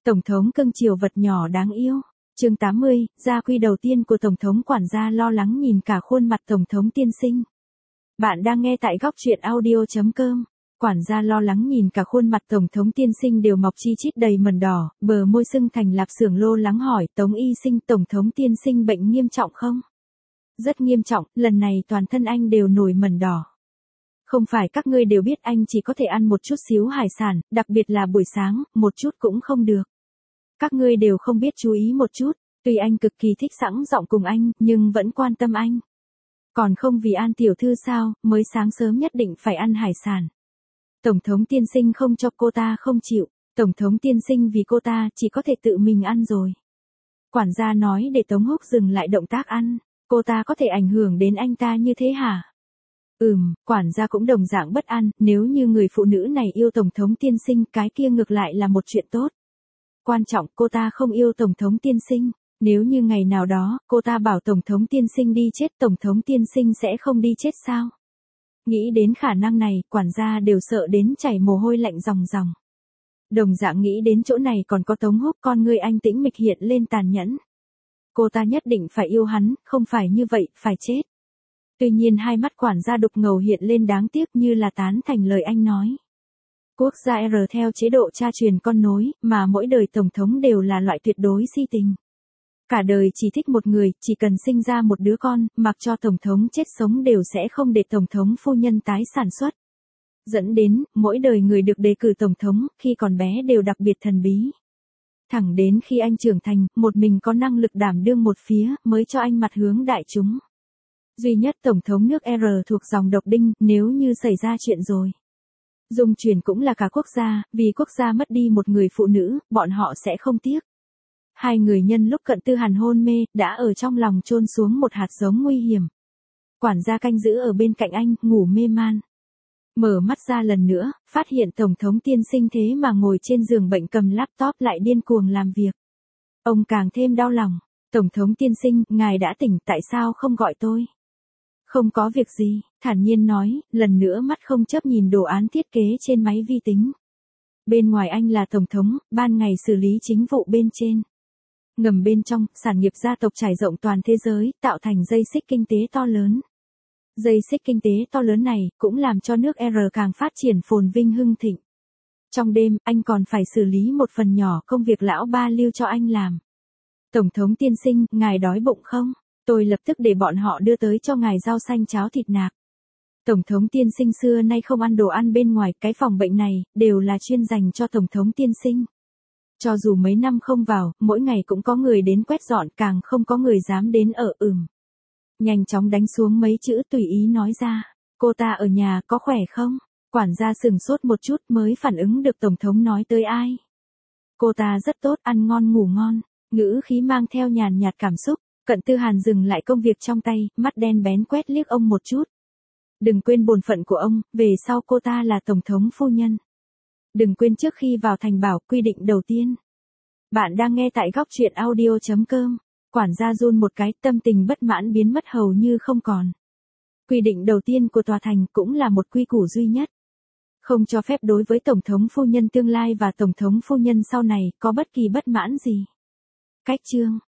Tổng thống cưng chiều vật nhỏ đáng yêu. Chương 80, gia quy đầu tiên của Tổng thống. Quản gia lo lắng nhìn cả khuôn mặt Tổng thống tiên sinh. Bạn đang nghe tại góc truyện audio.com. Quản gia lo lắng nhìn cả khuôn mặt Tổng thống tiên sinh đều mọc chi chít đầy mẩn đỏ, bờ môi sưng thành lạp xưởng, lo lắng hỏi Tống y sinh, Tổng thống tiên sinh bệnh nghiêm trọng không? Rất nghiêm trọng, lần này toàn thân anh đều nổi mẩn đỏ. Không phải các ngươi đều biết anh chỉ có thể ăn một chút xíu hải sản, đặc biệt là buổi sáng, một chút cũng không được. Các ngươi đều không biết chú ý một chút, tuy anh cực kỳ thích sẵn giọng cùng anh, nhưng vẫn quan tâm anh. Còn không vì An tiểu thư sao, mới sáng sớm nhất định phải ăn hải sản. Tổng thống tiên sinh không cho cô ta không chịu, Tổng thống tiên sinh vì cô ta chỉ có thể tự mình ăn rồi. Quản gia nói để Tống Húc dừng lại động tác ăn, cô ta có thể ảnh hưởng đến anh ta như thế hả? Quản gia cũng đồng dạng bất an, nếu như người phụ nữ này yêu Tổng thống tiên sinh cái kia ngược lại là một chuyện tốt. Quan trọng cô ta không yêu Tổng thống tiên sinh, nếu như ngày nào đó cô ta bảo Tổng thống tiên sinh đi chết, Tổng thống tiên sinh sẽ không đi chết sao? Nghĩ đến khả năng này, quản gia đều sợ đến chảy mồ hôi lạnh ròng ròng. Đồng dạng nghĩ đến chỗ này còn có Tống Húc, con ngươi anh tĩnh mịch hiện lên tàn nhẫn. Cô ta nhất định phải yêu hắn, không phải như vậy, phải chết. Tuy nhiên hai mắt quản gia đục ngầu hiện lên đáng tiếc như là tán thành lời anh nói. Quốc gia R theo chế độ cha truyền con nối, mà mỗi đời Tổng thống đều là loại tuyệt đối si tình. Cả đời chỉ thích một người, chỉ cần sinh ra một đứa con, mặc cho Tổng thống chết sống đều sẽ không để Tổng thống phu nhân tái sản xuất. Dẫn đến, mỗi đời người được đề cử Tổng thống, khi còn bé đều đặc biệt thần bí. Thẳng đến khi anh trưởng thành, một mình có năng lực đảm đương một phía, mới cho anh mặt hướng đại chúng. Duy nhất Tổng thống nước R thuộc dòng độc đinh, nếu như xảy ra chuyện rồi. Dung chuyển cũng là cả quốc gia, vì quốc gia mất đi một người phụ nữ, bọn họ sẽ không tiếc. Hai người nhân lúc cận tư hàn hôn mê, đã ở trong lòng chôn xuống một hạt giống nguy hiểm. Quản gia canh giữ ở bên cạnh anh, ngủ mê man. Mở mắt ra lần nữa, phát hiện Tổng thống tiên sinh thế mà ngồi trên giường bệnh cầm laptop lại điên cuồng làm việc. Ông càng thêm đau lòng. Tổng thống tiên sinh, ngài đã tỉnh, tại sao không gọi tôi? Không có việc gì, thản nhiên nói, lần nữa mắt không chớp nhìn đồ án thiết kế trên máy vi tính. Bên ngoài anh là Tổng thống, ban ngày xử lý chính vụ bên trên. Ngầm bên trong, sản nghiệp gia tộc trải rộng toàn thế giới, tạo thành dây xích kinh tế to lớn. Dây xích kinh tế to lớn này, cũng làm cho nước R càng phát triển phồn vinh hưng thịnh. Trong đêm, anh còn phải xử lý một phần nhỏ công việc lão ba lưu cho anh làm. Tổng thống tiên sinh, ngài đói bụng không? Tôi lập tức để bọn họ đưa tới cho ngài rau xanh cháo thịt nạc. Tổng thống tiên sinh xưa nay không ăn đồ ăn bên ngoài, cái phòng bệnh này, đều là chuyên dành cho Tổng thống tiên sinh. Cho dù mấy năm không vào, mỗi ngày cũng có người đến quét dọn, càng không có người dám đến ở. Nhanh chóng đánh xuống mấy chữ tùy ý nói ra. Cô ta ở nhà, có khỏe không? Quản gia sừng sốt một chút mới phản ứng được Tổng thống nói tới ai. Cô ta rất tốt, ăn ngon ngủ ngon, ngữ khí mang theo nhàn nhạt cảm xúc. Cận tư hàn dừng lại công việc trong tay, mắt đen bén quét liếc ông một chút. Đừng quên bổn phận của ông, về sau cô ta là Tổng thống phu nhân. Đừng quên trước khi vào thành bảo, quy định đầu tiên. Bạn đang nghe tại góc truyện audio.com. Quản gia run một cái, tâm tình bất mãn biến mất hầu như không còn. Quy định đầu tiên của tòa thành cũng là một quy củ duy nhất. Không cho phép đối với Tổng thống phu nhân tương lai và Tổng thống phu nhân sau này có bất kỳ bất mãn gì. Cách chương